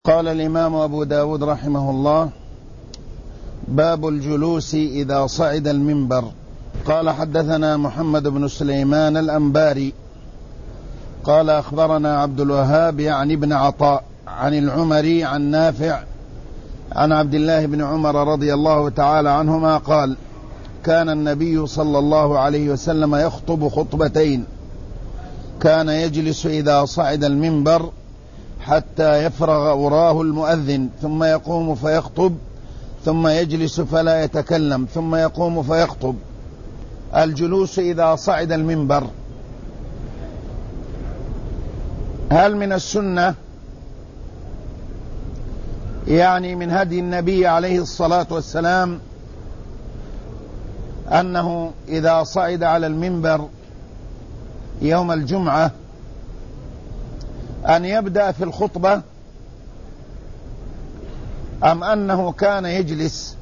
قال الإمام أبو داود رحمه الله: باب الجلوس إذا صعد المنبر. قال: حدثنا محمد بن سليمان الأنباري قال: أخبرنا عبد الوهاب يعني ابن عطاء عن العمري عن نافع عن عبد الله بن عمر رضي الله تعالى عنهما قال: كان النبي صلى الله عليه وسلم يخطب خطبتين، كان يجلس إذا صعد المنبر حتى يفرغ أراه المؤذن، ثم يقوم فيخطب، ثم يجلس فلا يتكلم، ثم يقوم فيخطب. الجلوس إذا صعد المنبر هل من السنة؟ يعني من هدي النبي عليه الصلاة والسلام أنه إذا صعد على المنبر يوم الجمعة أن يبدأ في الخطبة، أم أنه كان يجلس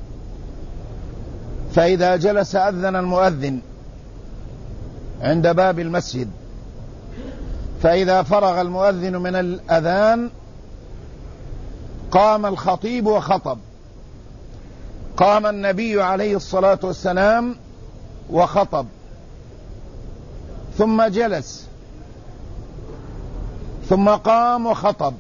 فإذا جلس أذن المؤذن عند باب المسجد، فإذا فرغ المؤذن من الأذان قام الخطيب وخطب. قام النبي عليه الصلاة والسلام وخطب، ثم جلس، ثم قام وخطب،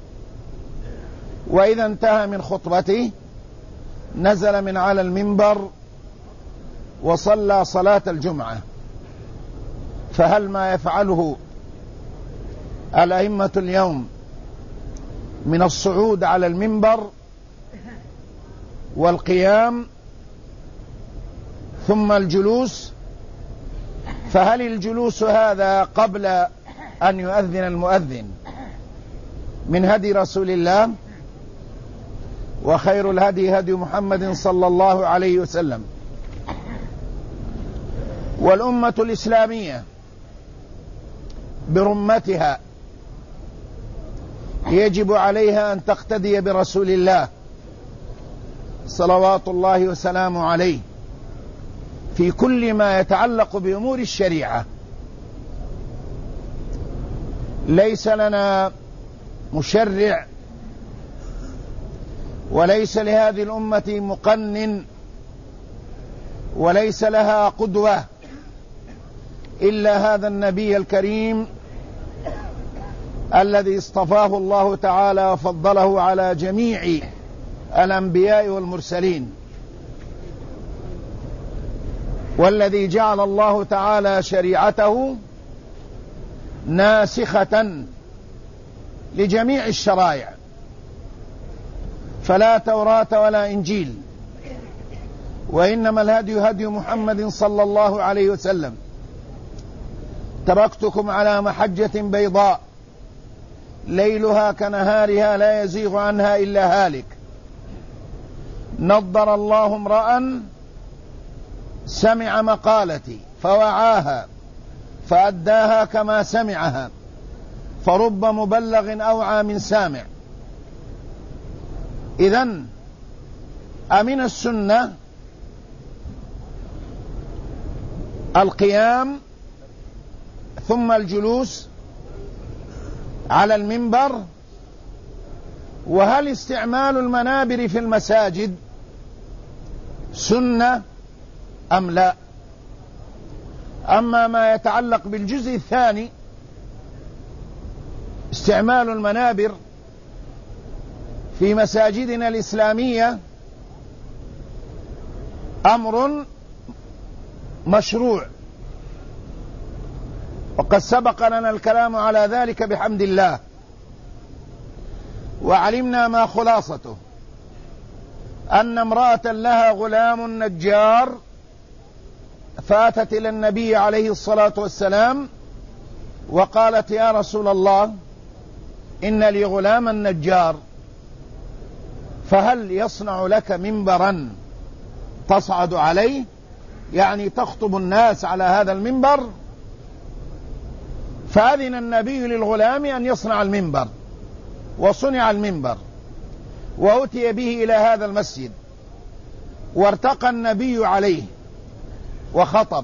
وإذا انتهى من خطبته نزل من على المنبر وصلى صلاة الجمعة. فهل ما يفعله الأئمة اليوم من الصعود على المنبر والقيام ثم الجلوس، فهل الجلوس هذا قبل أن يؤذن المؤذن من هدي رسول الله؟ وخير الهدي هدي محمد صلى الله عليه وسلم. والأمة الإسلامية برمتها يجب عليها أن تقتدي برسول الله صلوات الله وسلامه عليه في كل ما يتعلق بأمور الشريعة. ليس لنا مشرع، وليس لهذه الأمة مقنن، وليس لها قدوة إلا هذا النبي الكريم الذي اصطفاه الله تعالى وفضله على جميع الأنبياء والمرسلين، والذي جعل الله تعالى شريعته ناسخة لجميع الشرائع، فلا توراة ولا إنجيل، وإنما الهدي هدي محمد صلى الله عليه وسلم. تركتكم على محجة بيضاء ليلها كنهارها لا يزيغ عنها إلا هالك. نضر الله امرأ سمع مقالتي فوعاها فأداها كما سمعها، فرب مبلغ أوعى من سامع. إذن أمن السنة القيام ثم الجلوس على المنبر؟ وهل استعمال المنابر في المساجد سنة أم لا؟ أما ما يتعلق بالجزء الثاني، استعمال المنابر في مساجدنا الإسلامية أمر مشروع، وقد سبق لنا الكلام على ذلك بحمد الله، وعلمنا ما خلاصته: أن امرأة لها غلام نجار فأتت إلى النبي عليه الصلاة والسلام وقالت: يا رسول الله، إن لي غلاما نجار، فهل يصنع لك منبرا تصعد عليه، يعني تخطب الناس على هذا المنبر؟ فأذن النبي للغلام أن يصنع المنبر، وصنع المنبر وأتي به إلى هذا المسجد، وارتقى النبي عليه وخطب،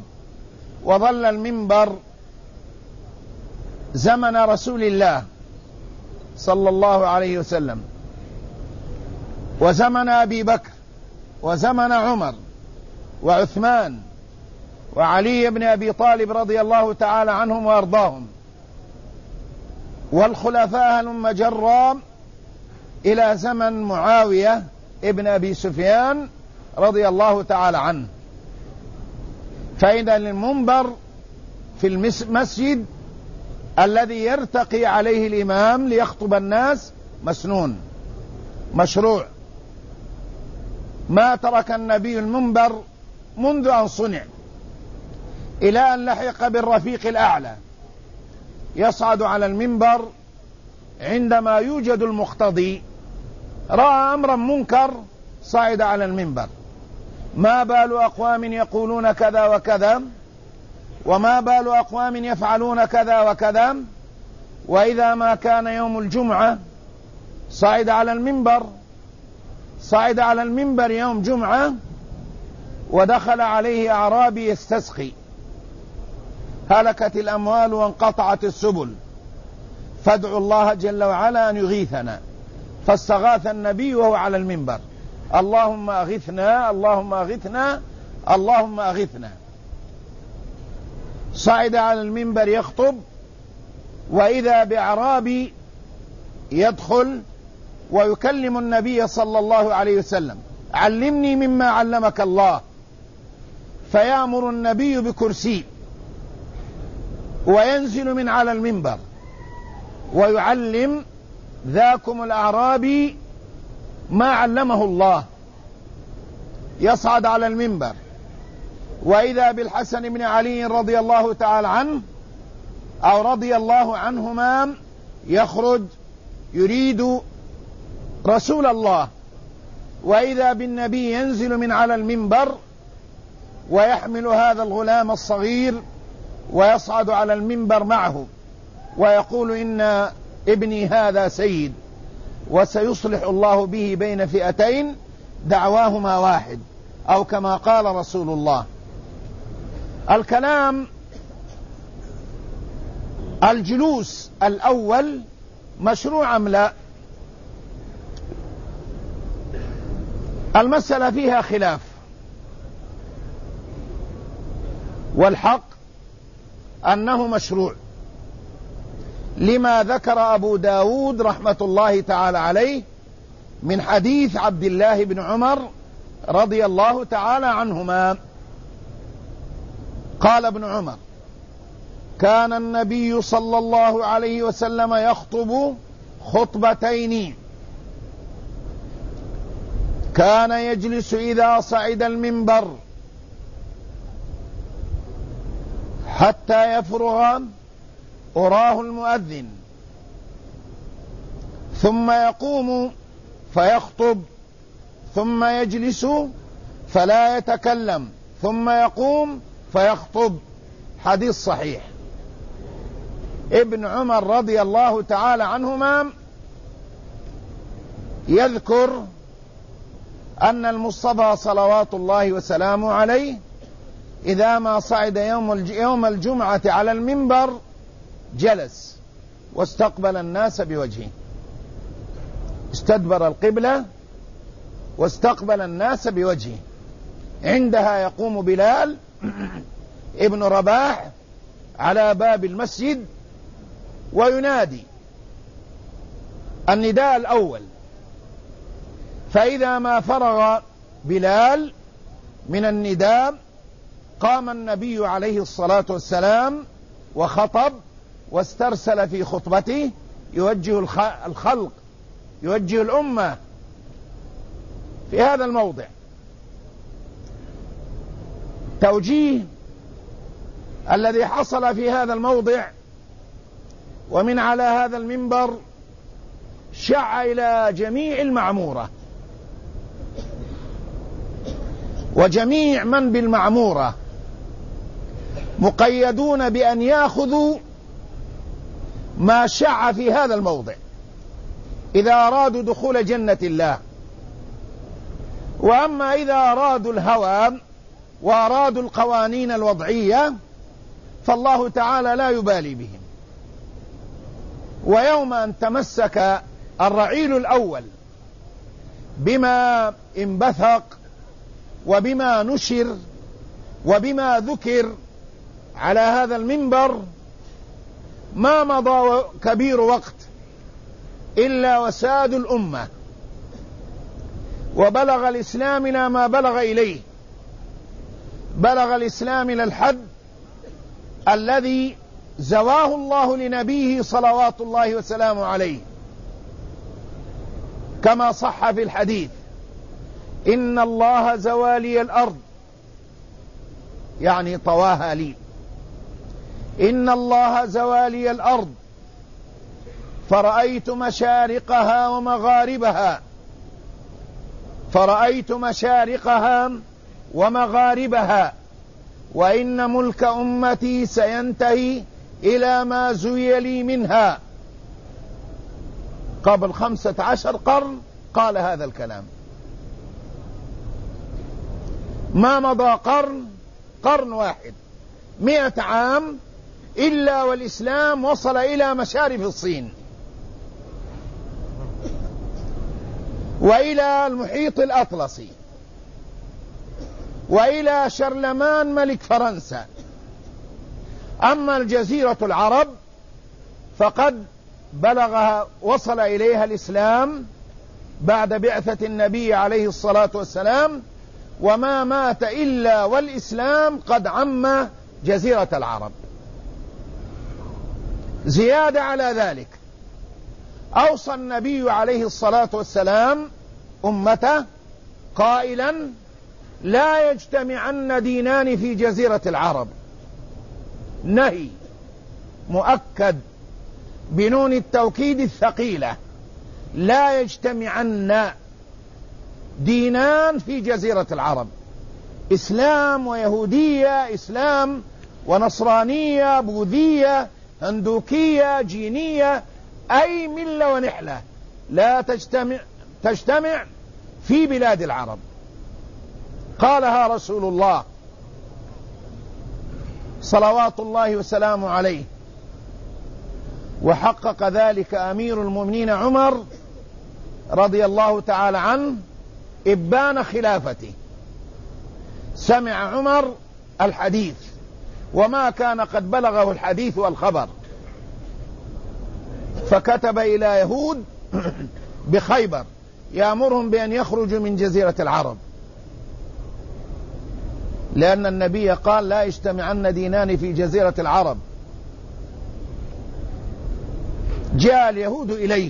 وظل المنبر زمن رسول الله صلى الله عليه وسلم، وزمن أبي بكر، وزمن عمر، وعثمان، وعلي بن أبي طالب رضي الله تعالى عنهم وأرضاهم، والخلفاء هلم جرا إلى زمن معاوية ابن أبي سفيان رضي الله تعالى عنه. فإذا المنبر في المسجد الذي يرتقي عليه الإمام ليخطب الناس مسنون مشروع. ما ترك النبي المنبر منذ أن صنع إلى أن لحق بالرفيق الأعلى، يصعد على المنبر عندما يوجد المقتضي. رأى أمرا منكر صعد على المنبر. ما بال أقوام يقولون كذا وكذا، وما بال أقوام يفعلون كذا وكذا. وإذا ما كان يوم الجمعة صعد على المنبر، صعد على المنبر يوم جمعة، ودخل عليه أعرابي يستسقي. هلكت الأموال وانقطعت السبل، فادعوا الله جل وعلا أن يغيثنا. فاستغاث النبي وهو على المنبر: اللهم أغثنا، اللهم أغثنا، اللهم أغثنا. صعد على المنبر يخطب، وإذا بأعرابي يدخل ويكلم النبي صلى الله عليه وسلم: علمني مما علمك الله. فيأمر النبي بكرسي، وينزل من على المنبر ويعلم ذاكم الأعرابي ما علمه الله. يصعد على المنبر، وإذا بالحسن بن علي رضي الله تعالى عنه أو رضي الله عنهما يخرج يريد رسول الله، وإذا بالنبي ينزل من على المنبر ويحمل هذا الغلام الصغير ويصعد على المنبر معه، ويقول: إن ابني هذا سيد، وسيصلح الله به بين فئتين دعواهما واحد، أو كما قال رسول الله. الكلام الجلوس الأول مشروع أم لا؟ المسألة فيها خلاف، والحق أنه مشروع، لما ذكر أبو داود رحمة الله تعالى عليه من حديث عبد الله بن عمر رضي الله تعالى عنهما. قال ابن عمر: كان النبي صلى الله عليه وسلم يخطب خطبتين، كان يجلس إذا صعد المنبر حتى يفرغ أراه المؤذن، ثم يقوم فيخطب، ثم يجلس فلا يتكلم، ثم يقوم فيخطب. حديث صحيح. ابن عمر رضي الله تعالى عنهما يذكر أن المصطفى صلوات الله وسلامه عليه إذا ما صعد يوم الجمعة على المنبر جلس واستقبل الناس بوجهه، استدبر القبلة واستقبل الناس بوجهه. عندها يقوم بلال ابن رباح على باب المسجد وينادي النداء الأول، فإذا ما فرغ بلال من النداء قام النبي عليه الصلاة والسلام وخطب واسترسل في خطبته يوجه الخلق، يوجه الأمة في هذا الموضع توجيه الذي حصل في هذا الموضع. ومن على هذا المنبر شع إلى جميع المعمورة، وجميع من بالمعمورة مقيدون بأن يأخذوا ما شع في هذا الموضع إذا أرادوا دخول جنة الله. وأما إذا أرادوا الهوى وأرادوا القوانين الوضعية فالله تعالى لا يبالي بهم، ويوم أن تمسك الرعيل الأول بما انبثق وبما نشر وبما ذكر على هذا المنبر، ما مضى كبير وقت إلا وساد الأمة، وبلغ الإسلام إلى ما بلغ إليه. بلغ الإسلام إلى الحد الذي زواه الله لنبيه صلوات الله وسلامه عليه، كما صح في الحديث: إن الله زوى لي الأرض، يعني طواها لي. إن الله زوى لي الأرض فرأيت مشارقها ومغاربها، فرأيت مشارقها ومغاربها، وإن ملك أمتي سينتهي إلى ما زوي لي منها. قبل 15 قرن قال هذا الكلام. ما مضى قرن واحد، 100 عام إلا والإسلام وصل إلى مشارف الصين وإلى المحيط الأطلسي وإلى شرلمان ملك فرنسا. أما الجزيرة العرب فقد وصل إليها الإسلام بعد بعثة النبي عليه الصلاة والسلام، وما مات إلا والإسلام قد عم جزيرة العرب. زيادة على ذلك، أوصى النبي عليه الصلاة والسلام أمته قائلا: لا يجتمعن دينان في جزيرة العرب. نهي مؤكد بنون التوكيد الثقيلة: لا يجتمعن دينان في جزيرة العرب، إسلام ويهودية، إسلام ونصرانية، بوذية، هندوكية، جينية، أي ملة ونحلة لا تجتمع في بلاد العرب. قالها رسول الله صلوات الله وسلامه عليه، وحقق ذلك أمير المؤمنين عمر رضي الله تعالى عنه إبان خلافته. سمع عمر الحديث وما كان قد بلغه الحديث والخبر، فكتب إلى يهود بخيبر يأمرهم بأن يخرجوا من جزيرة العرب، لأن النبي قال: لا يجتمعن دينان في جزيرة العرب. جاء اليهود إليه: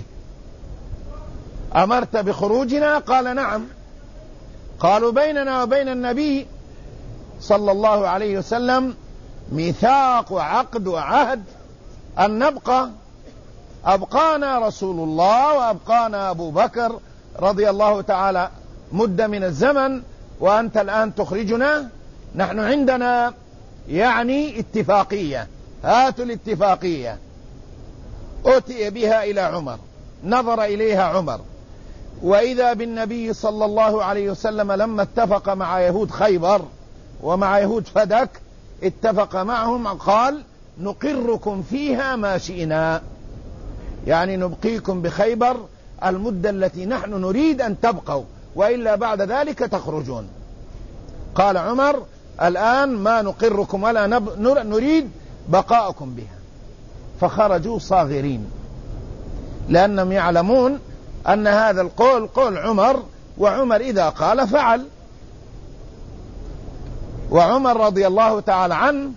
أمرت بخروجنا؟ قال: نعم. قالوا: بيننا وبين النبي صلى الله عليه وسلم ميثاق وعقد وعهد أن نبقى، أبقانا رسول الله وأبقانا أبو بكر رضي الله تعالى مدة من الزمن، وأنت الآن تخرجنا؟ نحن عندنا يعني اتفاقية، هاتوا الاتفاقية. أتي بها إلى عمر، نظر إليها عمر، وإذا بالنبي صلى الله عليه وسلم لما اتفق مع يهود خيبر ومع يهود فدك، اتفق معهم قال: نقركم فيها ما شئنا، يعني نبقيكم بخيبر المدة التي نحن نريد أن تبقوا، وإلا بعد ذلك تخرجون. قال عمر: الآن ما نقركم ولا نريد بقاءكم بها. فخرجوا صاغرين، لأنهم يعلمون أن هذا القول قول عمر، وعمر إذا قال فعل. وعمر رضي الله تعالى عنه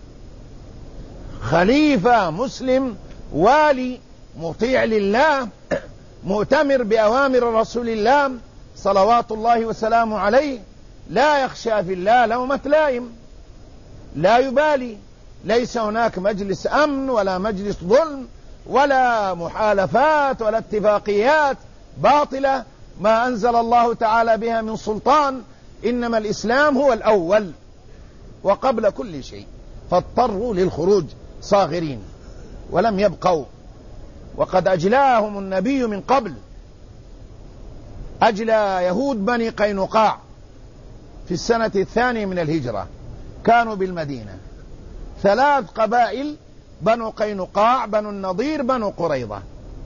خليفة مسلم والي مطيع لله، مؤتمر بأوامر رسول الله صلوات الله وسلامه عليه، لا يخشى في الله لومة لائم، لا يبالي. ليس هناك مجلس أمن ولا مجلس ظلم ولا محالفات ولا اتفاقيات باطلة ما أنزل الله تعالى بها من سلطان، إنما الإسلام هو الأول وقبل كل شيء، فاضطروا للخروج صاغرين ولم يبقوا. وقد أجلاهم النبي من قبل، أجلى يهود بني قينقاع في السنة 2 من الهجرة، كانوا بالمدينة 3 قبائل: بنو قينقاع، بنو النضير، بنو قريظة.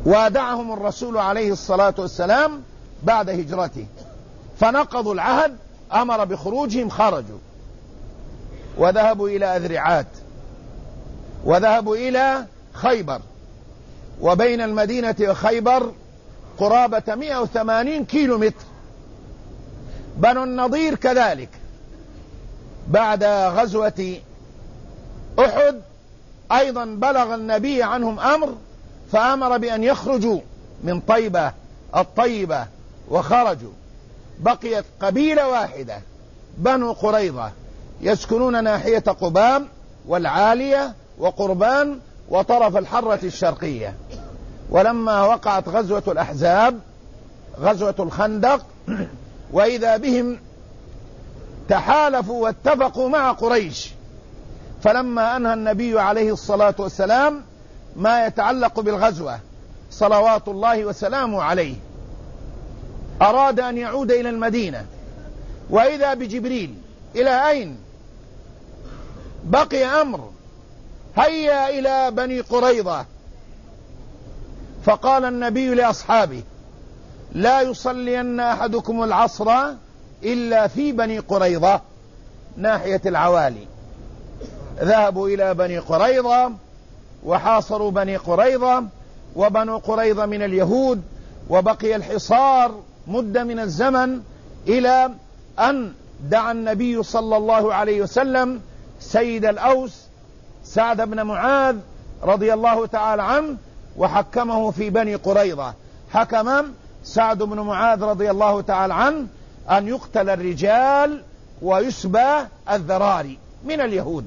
وادعهم الرسول عليه الصلاة والسلام بعد هجرته، فنقضوا العهد، أمر بخروجهم، خرجوا وذهبوا إلى أذرعات وذهبوا إلى خيبر، وبين المدينة وخيبر قرابة 180 كيلو متر. بنو النضير كذلك بعد غزوة أحد أيضا بلغ النبي عنهم أمر، فأمر بأن يخرجوا من طيبة الطيبة وخرجوا. بقيت قبيلة واحدة بنو قريظة يسكنون ناحية قبام والعالية وقربان وطرف الحرة الشرقية. ولما وقعت غزوة الأحزاب غزوة الخندق وإذا بهم تحالفوا واتفقوا مع قريش، فلما أنهى النبي عليه الصلاة والسلام ما يتعلق بالغزوة صلوات الله وسلامه عليه أراد أن يعود إلى المدينة، وإذا بجبريل: إلى أين؟ بقي أمر، هيا إلى بني قريظة. فقال النبي لأصحابه: لا يصلين أحدكم العصر إلا في بني قريظة ناحية العوالي. ذهبوا إلى بني قريظة وحاصروا بني قريظة، وبنو قريظة من اليهود، وبقي الحصار مدة من الزمن إلى أن دعا النبي صلى الله عليه وسلم سيد الأوس سعد بن معاذ رضي الله تعالى عنه وحكمه في بني قريظة. حكم سعد بن معاذ رضي الله تعالى عنه أن يقتل الرجال ويسبى الذراري من اليهود،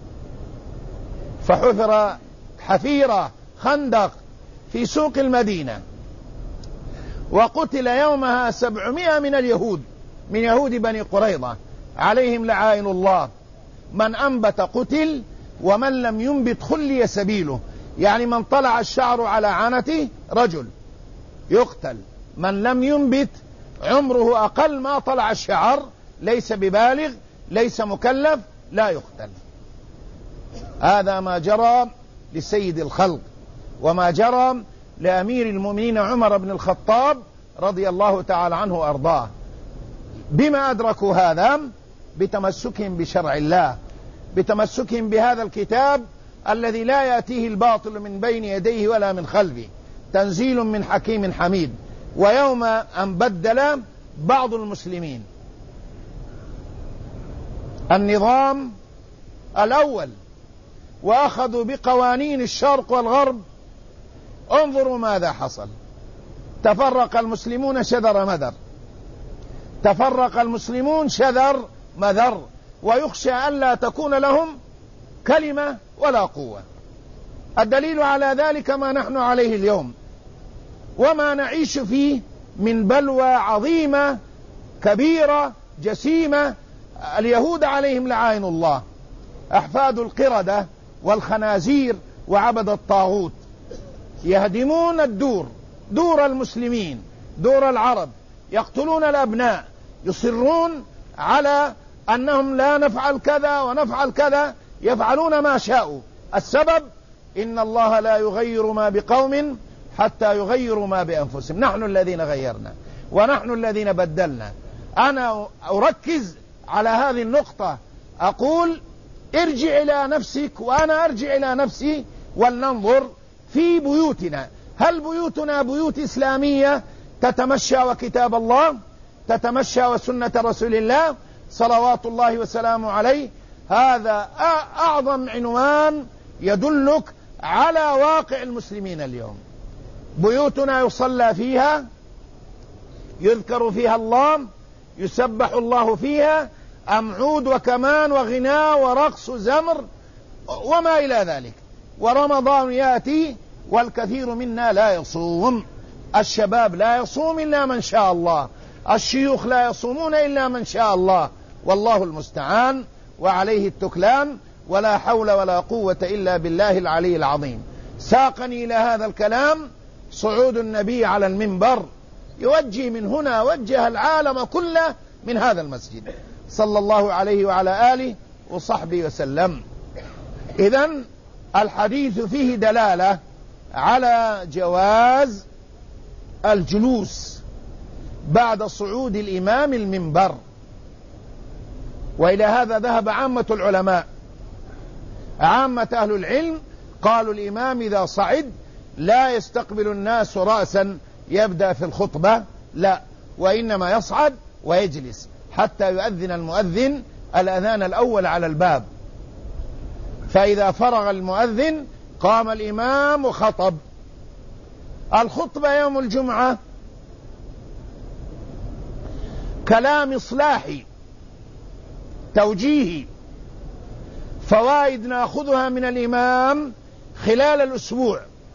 فحفر حفيرة خندق في سوق المدينة، وقتل يومها 700 من اليهود، من يهود بني قريظة عليهم لعائن الله. من أنبت قتل ومن لم ينبت خلي سبيله، يعني من طلع الشعر على عانته رجل يقتل، من لم ينبت عمره أقل ما طلع الشعر ليس ببالغ ليس مكلف لا يقتل. هذا ما جرى لسيد الخلق وما جرى لأمير المؤمنين عمر بن الخطاب رضي الله تعالى عنه وأرضاه. بما أدركوا هذا؟ بتمسكهم بشرع الله، بتمسكهم بهذا الكتاب الذي لا يأتيه الباطل من بين يديه ولا من خلفه، تنزيل من حكيم حميد. ويوم أن بدل بعض المسلمين النظام الأول وأخذوا بقوانين الشرق والغرب، انظروا ماذا حصل. تفرق المسلمون شذر مذر، تفرق المسلمون شذر مذر، ويخشى ألا تكون لهم كلمة ولا قوة. الدليل على ذلك ما نحن عليه اليوم وما نعيش فيه من بلوى عظيمة كبيرة جسيمة. اليهود عليهم لعائن الله، أحفاد القردة والخنازير وعبد الطاغوت، يهدمون الدور، دور المسلمين، دور العرب، يقتلون الأبناء، يصرون على أنهم لا نفعل كذا ونفعل كذا، يفعلون ما شاءوا. السبب إن الله لا يغير ما بقوم حتى يغيروا ما بأنفسهم. نحن الذين غيرنا ونحن الذين بدلنا. أنا أركز على هذه النقطة، أقول ارجع إلى نفسك وأنا أرجع إلى نفسي ولننظر في بيوتنا. هل بيوتنا بيوت إسلامية تتمشى وكتاب الله، تتمشى وسنة رسول الله صلوات الله وسلامه عليه؟ هذا أعظم عنوان يدلك على واقع المسلمين اليوم. بيوتنا يصلى فيها، يذكر فيها الله، يسبح الله فيها، أم عود وكمان وغناء ورقص وزمر وما إلى ذلك. ورمضان يأتي والكثير منا لا يصوم، الشباب لا يصوم إلا من شاء الله، الشيوخ لا يصومون إلا من شاء الله، والله المستعان وعليه التكلان، ولا حول ولا قوة إلا بالله العلي العظيم. ساقني إلى هذا الكلام صعود النبي على المنبر يوجه من هنا، وجه العالم كله من هذا المسجد صلى الله عليه وعلى آله وصحبه وسلم. إذن الحديث فيه دلالة على جواز الجلوس بعد صعود الإمام المنبر، وإلى هذا ذهب عامة العلماء. عامة أهل العلم قالوا الإمام إذا صعد لا يستقبل الناس رأسا يبدأ في الخطبة، لا، وإنما يصعد ويجلس حتى يؤذن المؤذن الأذان الأول على الباب، فإذا فرغ المؤذن قام الإمام وخطب. الخطبة يوم الجمعة كلام إصلاحي توجيهي، فوائد نأخذها من الإمام خلال الأسبوع.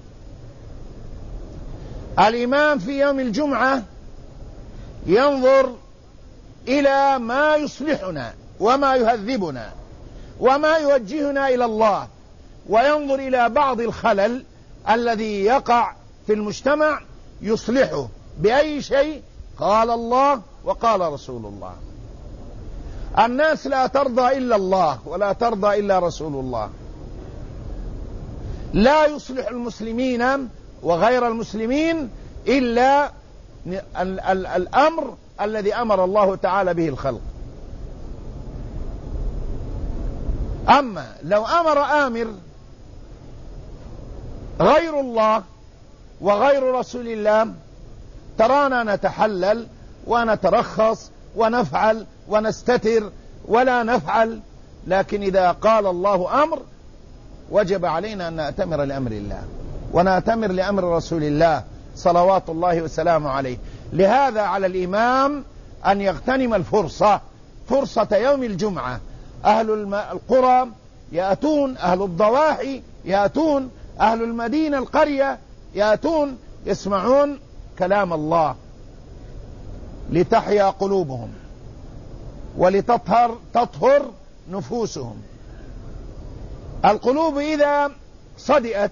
الإمام في يوم الجمعة ينظر إلى ما يصلحنا وما يهذبنا وما يوجهنا إلى الله، وينظر إلى بعض الخلل الذي يقع في المجتمع يصلحه بأي شيء؟ قال الله وقال رسول الله. الناس لا ترضى إلا الله ولا ترضى إلا رسول الله. لا يصلح المسلمين وغير المسلمين إلا الأمر الذي أمر الله تعالى به الخلق. أما لو أمر آمر غير الله وغير رسول الله ترانا نتحلل ونترخص ونفعل ونستتر ولا نفعل، لكن إذا قال الله أمر وجب علينا أن نأتمر لأمر الله ونأتمر لأمر رسول الله صلوات الله وسلامه عليه. لهذا على الإمام أن يغتنم الفرصة، فرصة يوم الجمعة. أهل القرى يأتون، أهل الضواحي يأتون، أهل المدينة القرية يأتون يسمعون كلام الله لتحيا قلوبهم ولتطهر نفوسهم. القلوب إذا صدئت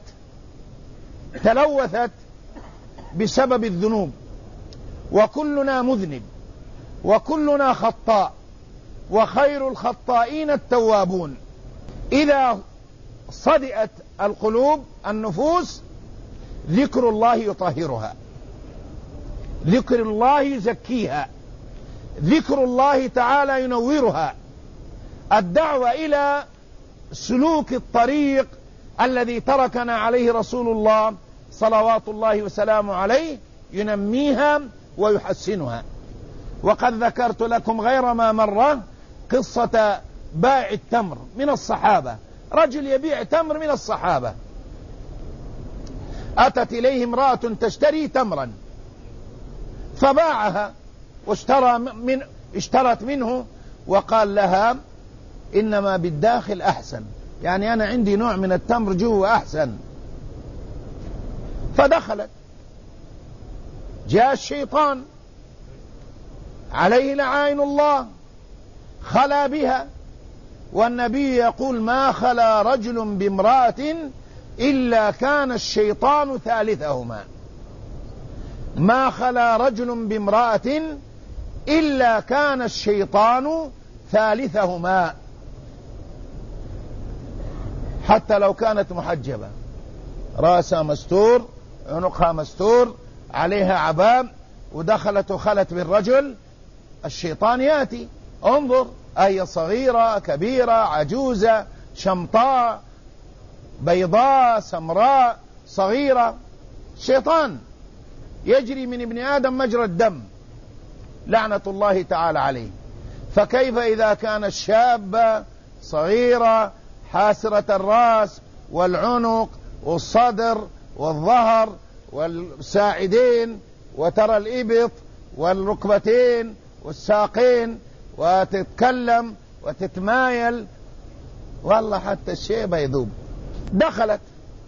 تلوثت بسبب الذنوب، وكلنا مذنب وكلنا خطاء وخير الخطائين التوابون. إذا صدئت القلوب النفوس ذكر الله يطهرها، ذكر الله يزكيها، ذكر الله تعالى ينورها. الدعوة إلى سلوك الطريق الذي تركنا عليه رسول الله صلوات الله وسلامه عليه ينميها ويحسنها. وقد ذكرت لكم غير ما مرة قصة بائع التمر من الصحابة. رجل يبيع تمر من الصحابة، أتت إليه امرأة تشتري تمرا فباعها اشترت منه وقال لها إنما بالداخل أحسن، يعني أنا عندي نوع من التمر جوا أحسن. فدخلت، جاء الشيطان عليه لعائن الله خلا بها، والنبي يقول ما خلا رجل بامرأة إلا كان الشيطان ثالثهما. ما خلا رجل بامرأة إلا كان الشيطان ثالثهما، حتى لو كانت محجبة، رأسها مستور، عنقها مستور، عليها عباء، ودخلت وخلت بالرجل، الشيطان يأتي انظر أي صغيرة كبيرة عجوزة شمطاء بيضاء سمراء صغيرة، شيطان يجري من ابن آدم مجرى الدم لعنة الله تعالى عليه. فكيف إذا كانت شابة صغيرة حاسرة الرأس والعنق والصدر والظهر والساعدين، وترى الإبط والركبتين والساقين، وتتكلم وتتمايل، والله حتى الشيبة يذوب. دخلت،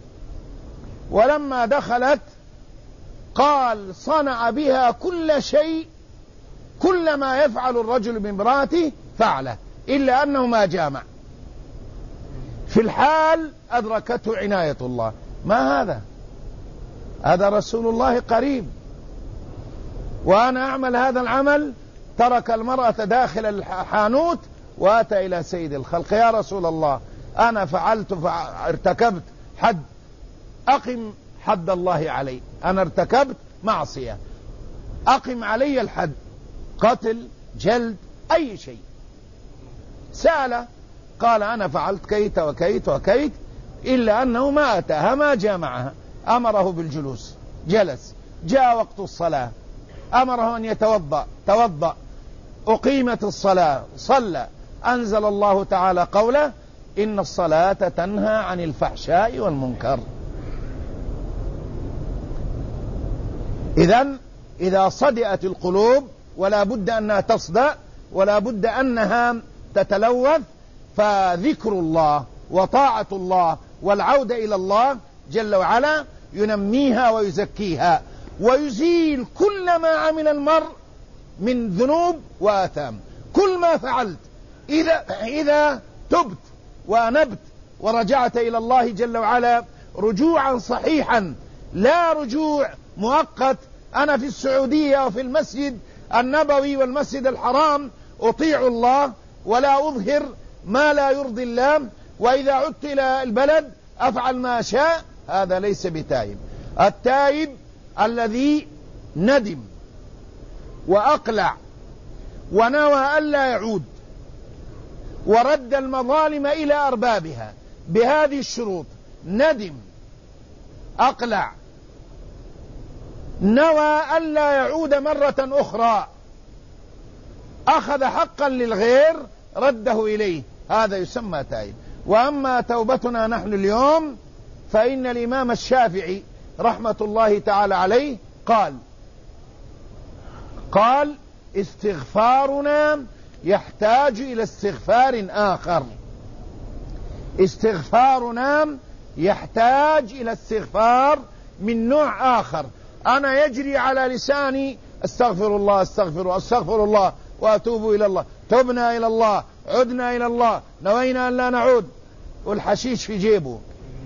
ولما دخلت قال صنع بها كل شيء، كل ما يفعل الرجل بامرأته فعله إلا أنه ما جامع. في الحال أدركته عناية الله، ما هذا؟ هذا رسول الله قريب وأنا أعمل هذا العمل. ترك المرأة داخل الحانوت وأتى إلى سيد الخلق، يا رسول الله أنا فعلت ارتكبت حد، أقم حد الله علي، أنا ارتكبت معصية، أقم علي الحد، قتل، جلد، أي شيء. سأل قال أنا فعلت كيت وكيت وكيت، إلا أنه ما أتاها، ما جاء معها، أمره بالجلوس، جلس. جاء وقت الصلاة أمره أن يتوضأ، توضأ. أقيمت الصلاة، صلى. أنزل الله تعالى قوله إن الصلاة تنهى عن الفحشاء والمنكر. إذن إذا صدأت القلوب، ولا بد أنها تصدأ، ولا بد أنها تتلوث، فذكر الله وطاعة الله والعودة إلى الله جل وعلا ينميها ويزكيها، ويزيل كل ما عمل المرء من ذنوب وآثام. كل ما فعلت إذا تبت وأنبت ورجعت إلى الله جل وعلا رجوعا صحيحا، لا رجوع مؤقت، أنا في السعودية وفي المسجد النبوي والمسجد الحرام أطيع الله ولا أظهر ما لا يرضي الله، وإذا عدت إلى البلد أفعل ما شاء، هذا ليس بتائب. التائب الذي ندم وأقلع ونوى ألا يعود، ورد المظالم إلى أربابها بهذه الشروط: ندم، أقلع، نوى ألا يعود مرة أخرى، أخذ حقا للغير رده إليه، هذا يسمى تائب. وأما توبتنا نحن اليوم فإن الإمام الشافعي رحمة الله تعالى عليه قال استغفارنا يحتاج إلى استغفار آخر، استغفارنا يحتاج إلى استغفار من نوع آخر. أنا يجري على لساني استغفر الله استغفر الله وأتوب إلى الله، تبنا إلى الله، عدنا إلى الله، نوينا أن لا نعود، والحشيش في جيبه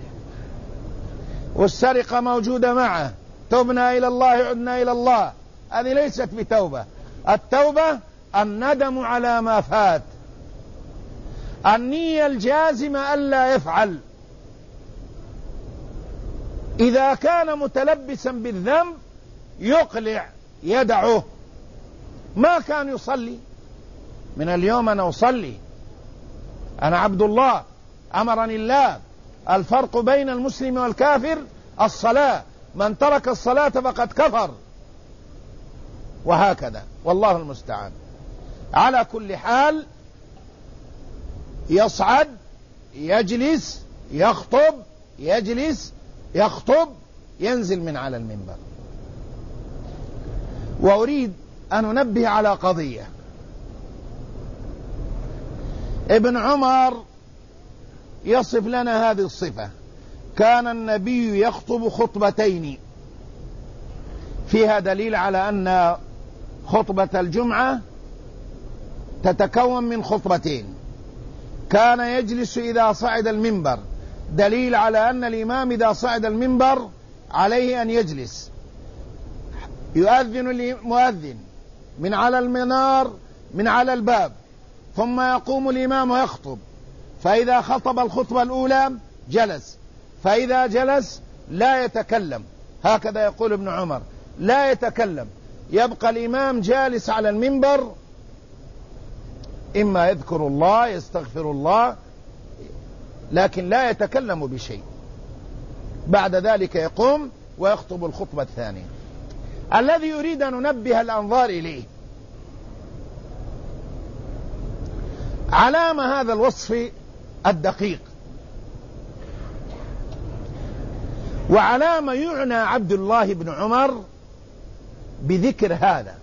والسرقة موجودة معه، تبنا إلى الله، عدنا إلى الله. هذه ليست بتوبة. التوبة الندم على ما فات، النية الجازمة ألا يفعل. إذا كان متلبسا بالذنب يقلع، يدعه. ما كان يصلي، من اليوم أنا أصلي، أنا عبد الله، أمرني الله. الفرق بين المسلم والكافر الصلاة، من ترك الصلاة فقد كفر، وهكذا، والله المستعان. على كل حال يصعد، يجلس، يخطب، يجلس، يخطب، ينزل من على المنبر. وأريد أن أنبه على قضية. ابن عمر يصف لنا هذه الصفة: كان النبي يخطب خطبتين. فيها دليل على أن خطبة الجمعة تتكون من خطبتين. كان يجلس إذا صعد المنبر، دليل على أن الإمام إذا صعد المنبر عليه أن يجلس. يؤذن المؤذن من على المنار، من على الباب، ثم يقوم الإمام ويخطب. فإذا خطب الخطبة الأولى جلس، فإذا جلس لا يتكلم، هكذا يقول ابن عمر، لا يتكلم، يبقى الإمام جالس على المنبر، إما يذكر الله، يستغفر الله، لكن لا يتكلم بشيء. بعد ذلك يقوم ويخطب الخطبة الثانية. الذي يريد أن ننبه الأنظار إليه علامة هذا الوصف الدقيق، وعلامة يعنى عبد الله بن عمر بذكر هذا،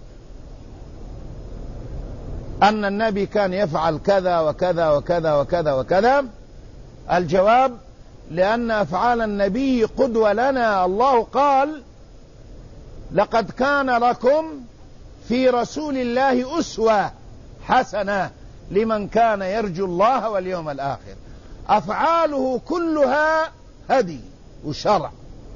أن النبي كان يفعل كذا وكذا وكذا وكذا وكذا. الجواب: لأن أفعال النبي قدوة لنا. الله قال: لقد كان لكم في رسول الله أسوة حسنة لمن كان يرجو الله واليوم الآخر. أفعاله كلها هدي وشرع،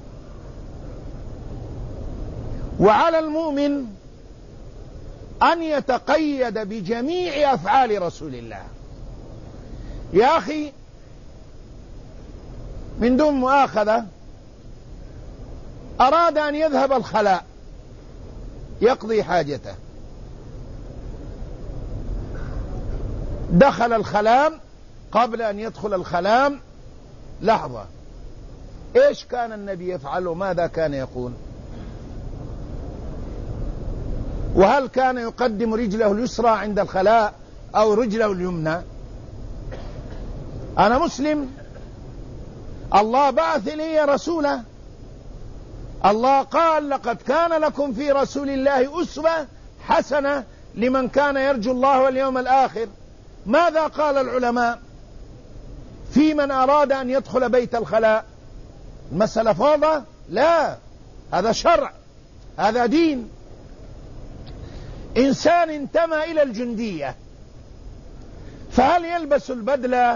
وعلى المؤمن أن يتقيد بجميع أفعال رسول الله. يا أخي، من دون مؤاخذة، أراد أن يذهب الخلاء يقضي حاجته، دخل الخلاء، قبل أن يدخل الخلاء لحظة، إيش كان النبي يفعل وماذا كان يقول؟ وهل كان يقدم رجله اليسرى عند الخلاء أو رجله اليمنى؟ أنا مسلم، الله بعث لي رسولا، الله قال لقد كان لكم في رسول الله أسوة حسنة لمن كان يرجو الله واليوم الآخر. ماذا قال العلماء في من أراد أن يدخل بيت الخلاء؟ المسألة فوضى؟ لا، هذا شرع، هذا دين. إنسان انتمى إلى الجندية، فهل يلبس البدلة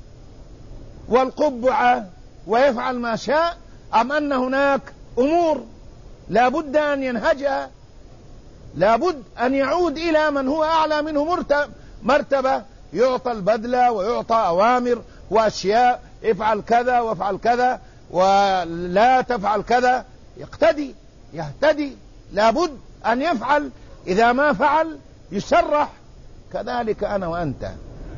والقبعة ويفعل ما شاء، أم أن هناك أمور لا بد أن ينهجها، لا بد أن يعود إلى من هو أعلى منه مرتبة، يعطى البدلة ويعطى أوامر وأشياء، افعل كذا وافعل كذا ولا تفعل كذا، يهتدي، لا بد أن يفعل، إذا ما فعل يسرح. كذلك أنا وأنت،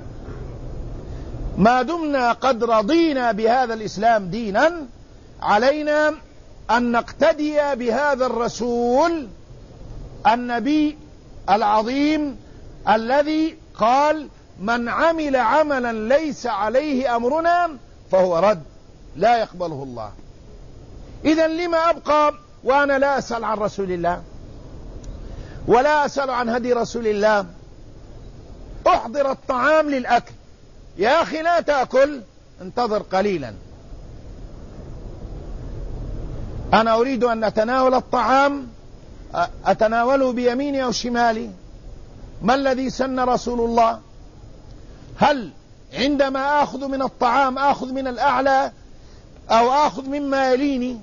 ما دمنا قد رضينا بهذا الإسلام دينا، علينا أن نقتدي بهذا الرسول النبي العظيم الذي قال من عمل عملا ليس عليه أمرنا فهو رد لا يقبله الله. إذن لما أبقى وأنا لا أسأل عن رسول الله ولا أسأل عن هدي رسول الله؟ أحضر الطعام للأكل، يا أخي لا تأكل، انتظر قليلا، أنا أريد أن أتناول الطعام، أتناوله بيميني أو شمالي؟ ما الذي سن رسول الله؟ هل عندما آخذ من الطعام آخذ من الأعلى أو آخذ مما يليني؟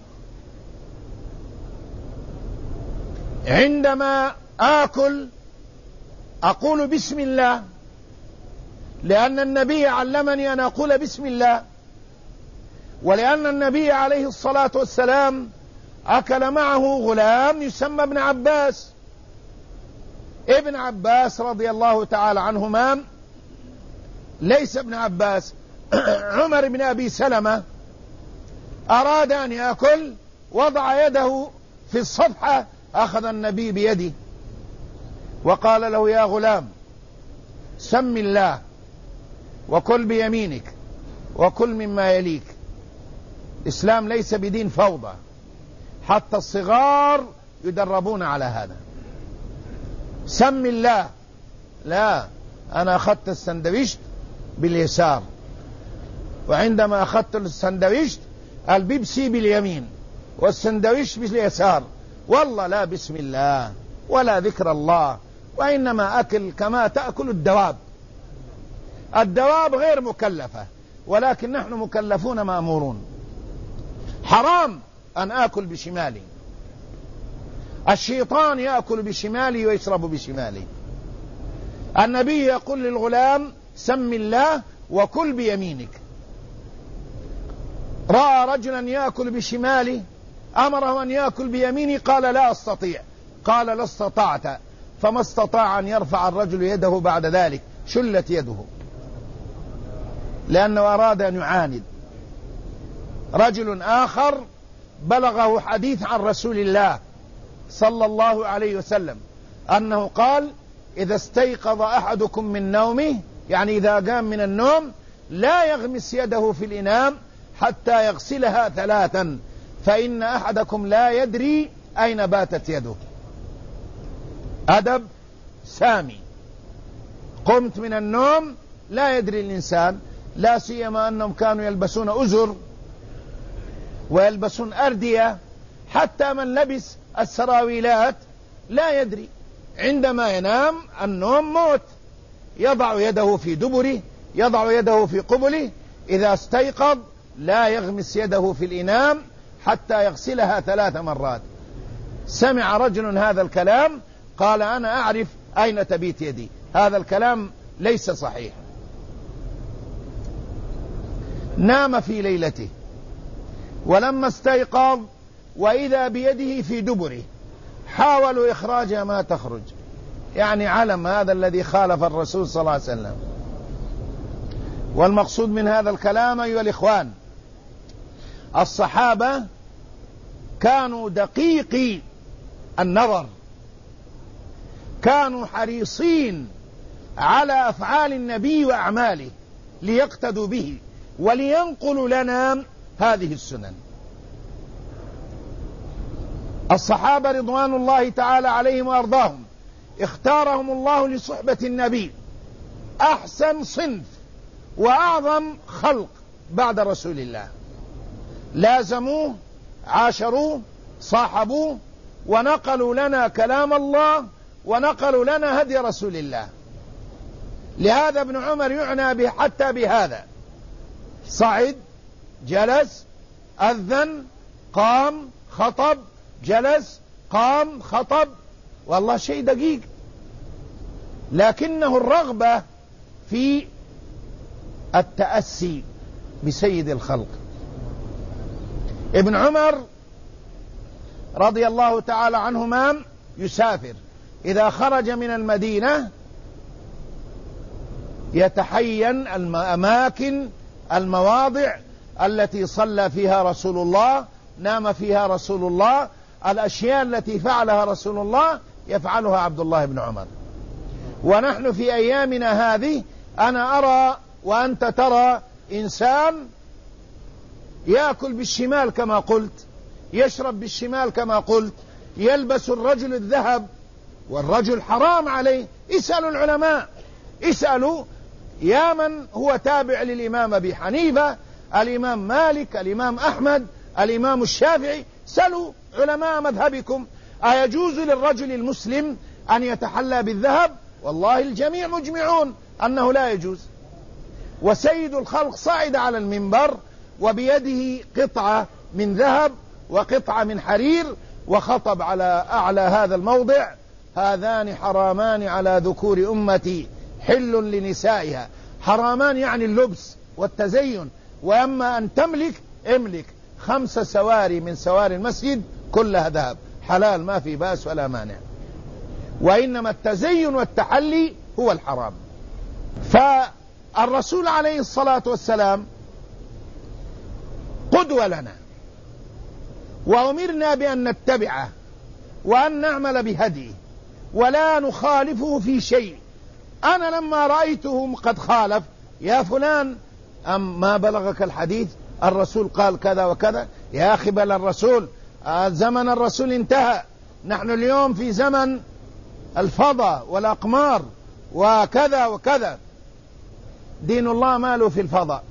عندما آكل أقول بسم الله، لأن النبي علمني أن أقول بسم الله، ولأن النبي عليه الصلاة والسلام أكل معه غلام يسمى ابن عباس. ابن عباس رضي الله تعالى عنهما، ليس ابن عباس، عمر بن أبي سلمة، أراد أن يأكل، وضع يده في الصفحة، أخذ النبي بيده وقال له يا غلام سم الله وكل بيمينك وكل مما يليك. الإسلام ليس بدين فوضى، حتى الصغار يدربون على هذا. سم الله، لا، أنا أخذت السندويشت باليسار، وعندما أخذت السندويشت البيبسي باليمين والسندويشت باليسار، والله لا بسم الله ولا ذكر الله، وإنما أكل كما تأكل الدواب. الدواب غير مكلفة، ولكن نحن مكلفون مأمورون. حرام أن آكل بشمالي، الشيطان يأكل بشمالي ويشرب بشمالي. النبي يقول للغلام سم الله وكل بيمينك. رأى رجلا يأكل بشمالي، أمره أن يأكل بيميني، قال لا أستطيع، قال لا استطعت، فما استطاع أن يرفع الرجل يده بعد ذلك، شلت يده، لأنه أراد أن يعاند. رجل آخر بلغه حديث عن رسول الله صلى الله عليه وسلم أنه قال إذا استيقظ أحدكم من نومه، يعني إذا قام من النوم، لا يغمس يده في الإناء حتى يغسلها 3، فإن أحدكم لا يدري أين باتت يده. أدب سامي. قمت من النوم لا يدري الإنسان، لا سيما أنهم كانوا يلبسون أزر ويلبسون أردية، حتى من لبس السراويلات لا يدري، عندما ينام النوم موت، يضع يده في دبره، يضع يده في قبله، إذا استيقظ لا يغمس يده في الإناء حتى يغسلها 3 مرات. سمع رجل هذا الكلام قال أنا أعرف أين تبيت يدي. هذا الكلام ليس صحيح. نام في ليلته، ولما استيقظ وإذا بيده في دبره، حاولوا إخراجها ما تخرج. يعني علم هذا الذي خالف الرسول صلى الله عليه وسلم. والمقصود من هذا الكلام أيها الإخوان، الصحابة كانوا دقيقي النظر، كانوا حريصين على أفعال النبي وأعماله ليقتدوا به ولينقلوا لنا هذه السنن. الصحابة رضوان الله تعالى عليهم وأرضاهم اختارهم الله لصحبة النبي، أحسن صنف وأعظم خلق بعد رسول الله، لازموه، عاشروه، صاحبوه، ونقلوا لنا كلام الله ونقلوا لنا هدي رسول الله. لهذا ابن عمر يعنى حتى بهذا، صعد، جلس، أذن، قام، خطب، جلس، قام، خطب، والله شيء دقيق، لكنه الرغبة في التأسي بسيد الخلق. ابن عمر رضي الله تعالى عنهما يسافر، إذا خرج من المدينة يتحين الأماكن، المواضع التي صلى فيها رسول الله، نام فيها رسول الله، الأشياء التي فعلها رسول الله يفعلها عبد الله بن عمر. ونحن في أيامنا هذه أنا أرى وأنت ترى إنسان يأكل بالشمال كما قلت، يشرب بالشمال كما قلت، يلبس الرجل الذهب والرجل حرام عليه. اسألوا العلماء، اسألوا يا من هو تابع للإمام أبي حنيفة، الإمام مالك، الإمام أحمد، الإمام الشافعي، سألوا علماء مذهبكم أيجوز للرجل المسلم أن يتحلى بالذهب؟ والله الجميع مجمعون أنه لا يجوز. وسيد الخلق صعد على المنبر وبيده قطعة من ذهب وقطعة من حرير وخطب على أعلى هذا الموضع: هذان حرامان على ذكور أمتي حل لنسائها. حرامان يعني اللبس والتزين، وأما أن املك 5 سواري من سواري المسجد كلها ذهب، حلال ما في بأس ولا مانع، وإنما التزين والتحلي هو الحرام. فالرسول عليه الصلاة والسلام قدوة لنا، وأمرنا بأن نتبعه وأن نعمل بهديه ولا نخالفه في شيء. أنا لما رأيته قد خالف: يا فلان أم ما بلغك الحديث؟ الرسول قال كذا وكذا. يا أخي بل الرسول، زمن الرسول انتهى، نحن اليوم في زمن الفضاء والأقمار وكذا وكذا. دين الله ماله في الفضاء،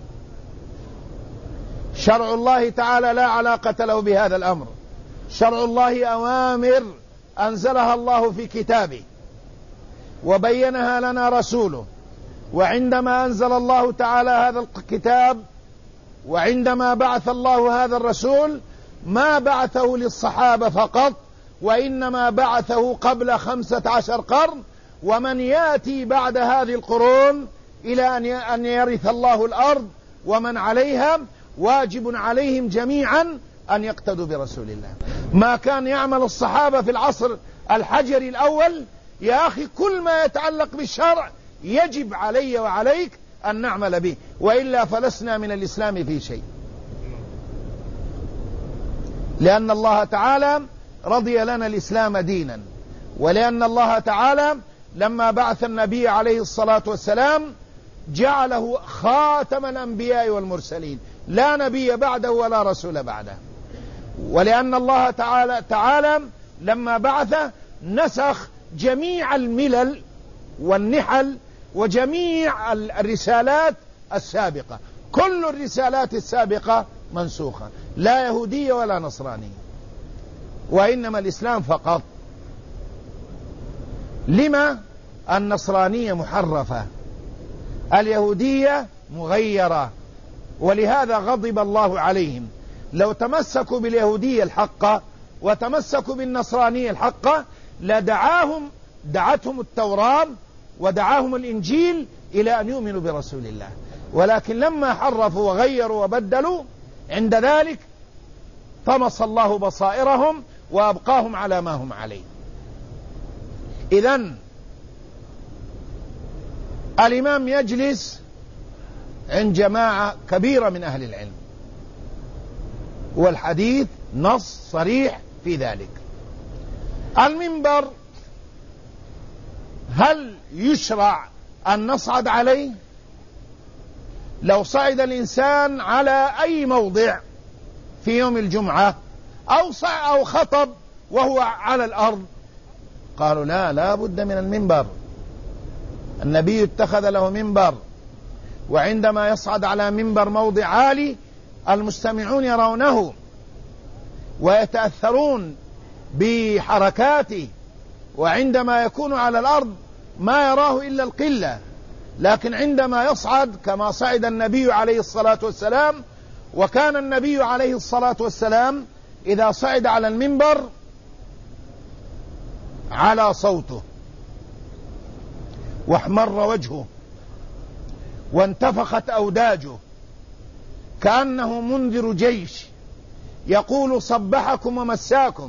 شرع الله تعالى لا علاقة له بهذا الأمر. شرع الله أوامر أنزلها الله في كتابه وبينها لنا رسوله. وعندما أنزل الله تعالى هذا الكتاب وعندما بعث الله هذا الرسول ما بعثه للصحابة فقط، وإنما بعثه قبل 15 قرن، ومن يأتي بعد هذه القرون إلى أن يرث الله الأرض ومن عليها واجب عليهم جميعا أن يقتدوا برسول الله. ما كان يعمل الصحابة في العصر الحجري الأول، يا أخي كل ما يتعلق بالشرع يجب علي وعليك أن نعمل به، وإلا فلسنا من الإسلام في شيء. لأن الله تعالى رضي لنا الإسلام دينا، ولأن الله تعالى لما بعث النبي عليه الصلاة والسلام جعله خاتم الأنبياء والمرسلين، لا نبي بعده ولا رسول بعده. ولأن الله تعالى لما بعثه نسخ جميع الملل والنحل وجميع الرسالات السابقة، كل الرسالات السابقة منسوخة، لا يهودية ولا نصرانية، وإنما الإسلام فقط. لما؟ النصرانية محرفة، اليهودية مغيرة، ولهذا غضب الله عليهم. لو تمسكوا باليهودية الحقة وتمسكوا بالنصرانية الحقة دعتهم التوراة ودعاهم الإنجيل إلى أن يؤمنوا برسول الله، ولكن لما حرفوا وغيروا وبدلوا عند ذلك طمس الله بصائرهم وأبقاهم على ما هم عليه. إذن الإمام يجلس عند جماعة كبيرة من أهل العلم، والحديث نص صريح في ذلك. المنبر هل يشرع أن نصعد عليه؟ لو صعد الإنسان على أي موضع في يوم الجمعة أو خطب وهو على الأرض، قالوا لا بد من المنبر. النبي اتخذ له منبر، وعندما يصعد على منبر موضع عالي المستمعون يرونه ويتأثرون بحركاته، وعندما يكون على الأرض ما يراه إلا القلة. لكن عندما يصعد كما صعد النبي عليه الصلاة والسلام، وكان النبي عليه الصلاة والسلام إذا صعد على المنبر على صوته واحمر وجهه وانتفخت أوداجه كأنه منذر جيش يقول صبحكم ومساكم،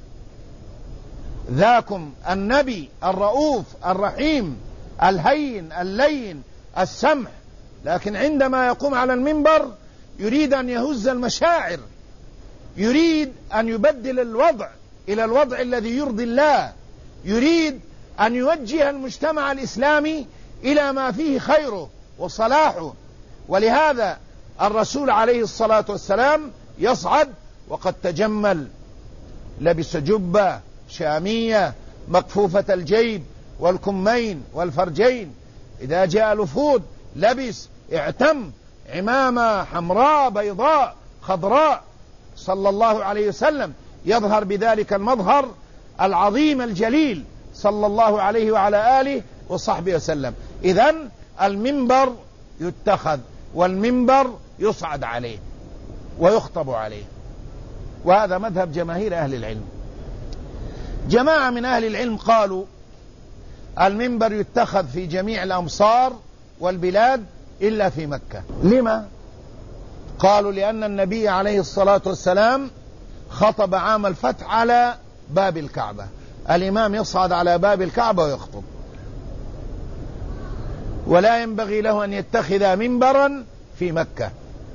ذاكم النبي الرؤوف الرحيم الهين اللين السمح. لكن عندما يقوم على المنبر يريد أن يهز المشاعر، يريد أن يبدل الوضع إلى الوضع الذي يرضي الله، يريد أن يوجه المجتمع الإسلامي إلى ما فيه خيره وصلاحه. ولهذا الرسول عليه الصلاة والسلام يصعد وقد تجمل، لبس جبة شامية مكفوفة الجيب والكمين والفرجين، إذا جاء الوفود لبس اعتم عمامة حمراء بيضاء خضراء صلى الله عليه وسلم، يظهر بذلك المظهر العظيم الجليل صلى الله عليه وعلى آله وصحبه وسلم. إذن المنبر يتخذ والمنبر يصعد عليه ويخطب عليه، وهذا مذهب جماهير أهل العلم. جماعة من أهل العلم قالوا المنبر يتخذ في جميع الأمصار والبلاد إلا في مكة. لما؟ قالوا لأن النبي عليه الصلاة والسلام خطب عام الفتح على باب الكعبة، الإمام يصعد على باب الكعبة ويخطب، ولا ينبغي له أن يتخذ منبرا في مكة.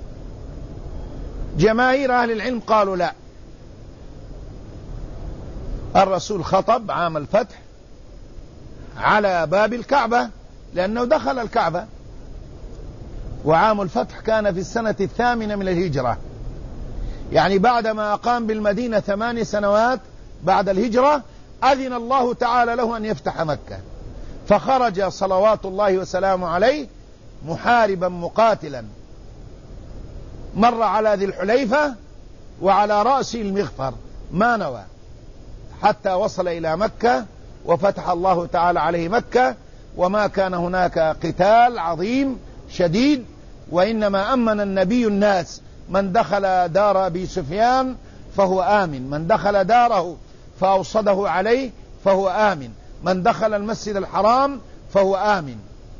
جماهير أهل العلم قالوا لا، الرسول خطب عام الفتح على باب الكعبة لأنه دخل الكعبة، وعام الفتح كان في السنة 8 من الهجرة، يعني بعدما أقام بالمدينة 8 سنوات بعد الهجرة أذن الله تعالى له أن يفتح مكة، فخرج صلوات الله وسلامه عليه محاربا مقاتلا، مر على ذي الحليفة وعلى رأسه المغفر ما نوى حتى وصل إلى مكة وفتح الله تعالى عليه مكة، وما كان هناك قتال عظيم شديد، وإنما أمن النبي الناس. من دخل دار أبي سفيان فهو آمن، من دخل داره فأوصده عليه فهو آمن، من دخل المسجد الحرام فهو آمن.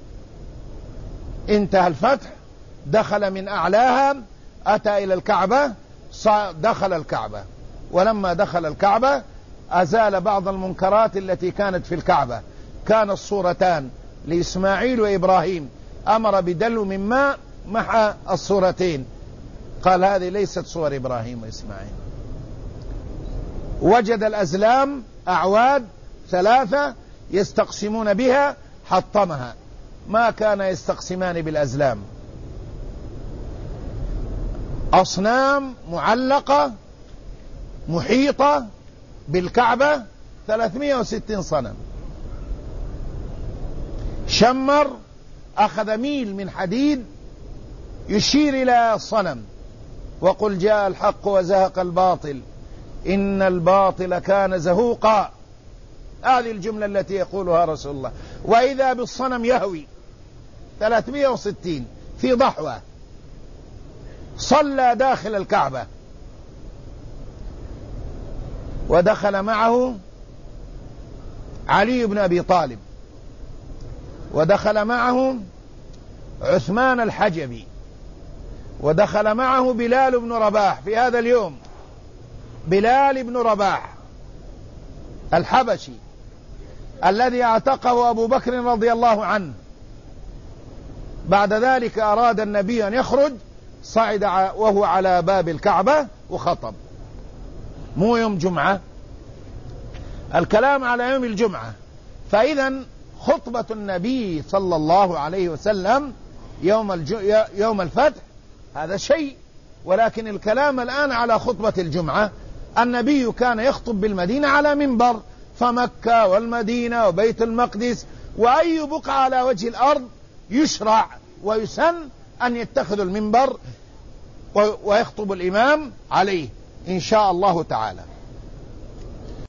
انتهى الفتح، دخل من أعلاها، أتى إلى الكعبة، دخل الكعبة، ولما دخل الكعبة أزال بعض المنكرات التي كانت في الكعبة. كان الصورتان لإسماعيل وإبراهيم، أمر بدلو من ماء محى الصورتين، قال هذه ليست صور إبراهيم وإسماعيل. وجد الأزلام أعواد 3 يستقسمون بها، حطمها، ما كان يستقسمان بالأزلام. أصنام معلقة محيطة بالكعبة 360 صنم. شمر أخذ ميل من حديد يشير إلى الصنم، وقل جاء الحق وزهق الباطل إن الباطل كان زهوقا، هذه الجملة التي يقولها رسول الله. وإذا بالصنم يهوي 360 في ضحوة. صلى داخل الكعبة، ودخل معه علي بن أبي طالب، ودخل معه عثمان الحجبي، ودخل معه بلال بن رباح في هذا اليوم، بلال بن رباح الحبشي الذي اعتقه أبو بكر رضي الله عنه. بعد ذلك أراد النبي أن يخرج، صعد وهو على باب الكعبة وخطب. مو يوم جمعة، الكلام على يوم الجمعة. فإذا خطبة النبي صلى الله عليه وسلم يوم الفتح هذا شيء، ولكن الكلام الآن على خطبة الجمعة. النبي كان يخطب بالمدينة على منبر، فمكة والمدينة وبيت المقدس وأي بقعة على وجه الأرض يشرع ويسن أن يتخذ المنبر ويخطب الإمام عليه إن شاء الله تعالى.